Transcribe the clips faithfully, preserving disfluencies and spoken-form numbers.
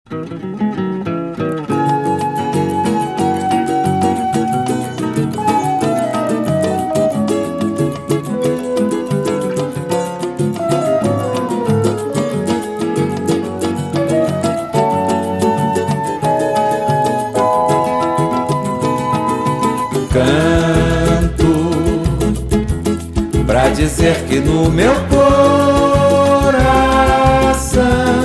Canto pra dizer que no meu coração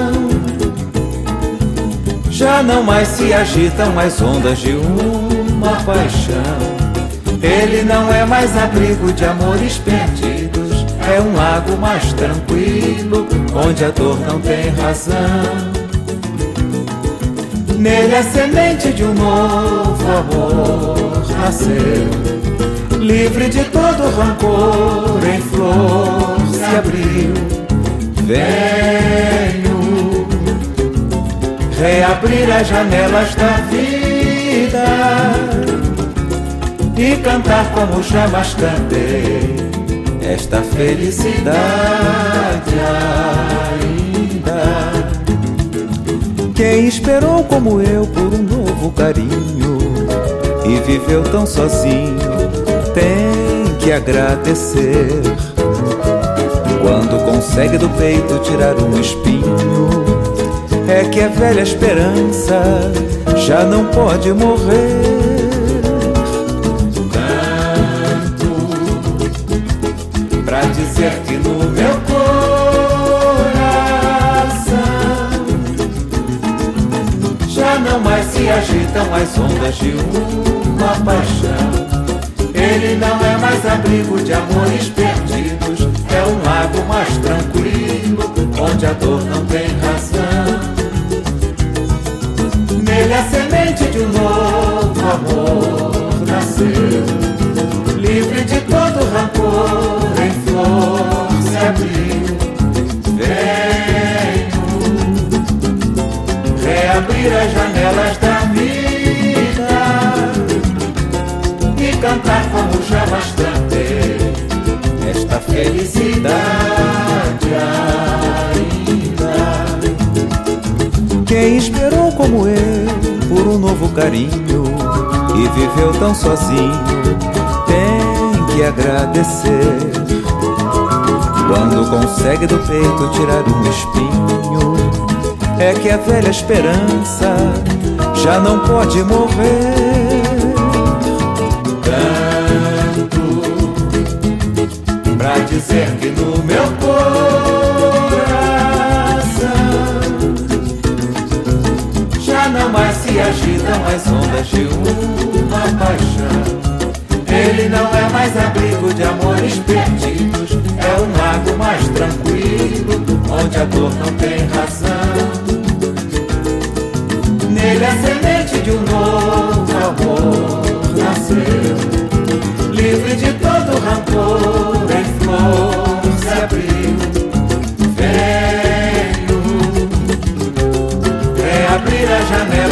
já não mais se agitam as ondas de uma paixão. Ele não é mais abrigo de amores perdidos, é um lago mais tranquilo, onde a dor não tem razão. Nele a semente de um novo amor nasceu, livre de todo rancor, em flor se abriu. Venho reabrir as janelas da vida e cantar como jamais cantei esta felicidade ainda. Quem esperou como eu por um novo carinho e viveu tão sozinho tem que agradecer. Quando consegue do peito tirar um espinho, é que a velha esperança já não pode morrer. Canto pra dizer que no meu não mais se agitam as ondas de uma paixão. Ele não é mais abrigo de amores perdidos, é um lago mais tranquilo, onde a dor não tem razão. Nele a semente de um novo amor nasceu, livre de todo rancor, em flor se abriu. Reabrir as janelas da vida e cantar como jamais cantei esta felicidade ainda. Quem esperou como eu por um novo carinho e viveu tão sozinho tem que agradecer. Quando consegue do peito tirar um espinho, é que a velha esperança já não pode morrer. Canto pra dizer que no meu coração já não mais se agitam as ondas de uma paixão. Ele não é mais abrigo de amores perdidos, é um lago mais tranquilo, onde a dor não tem razão. Nele a semente de um novo amor nasceu, livre de todo rancor, em flor se abriu. Venho reabrir a janela